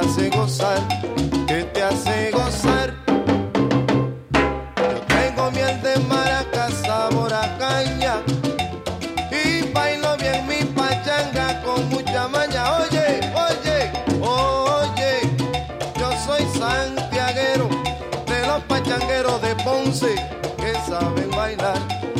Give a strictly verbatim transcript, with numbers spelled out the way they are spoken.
hace gozar, que te hace gozar. Yo tengo miel de maraca, sabor a caña, y bailo bien mi pachanga con mucha maña. Oye, oye, oye, yo soy santiaguero, de los pachangueros de Ponce, que saben bailar.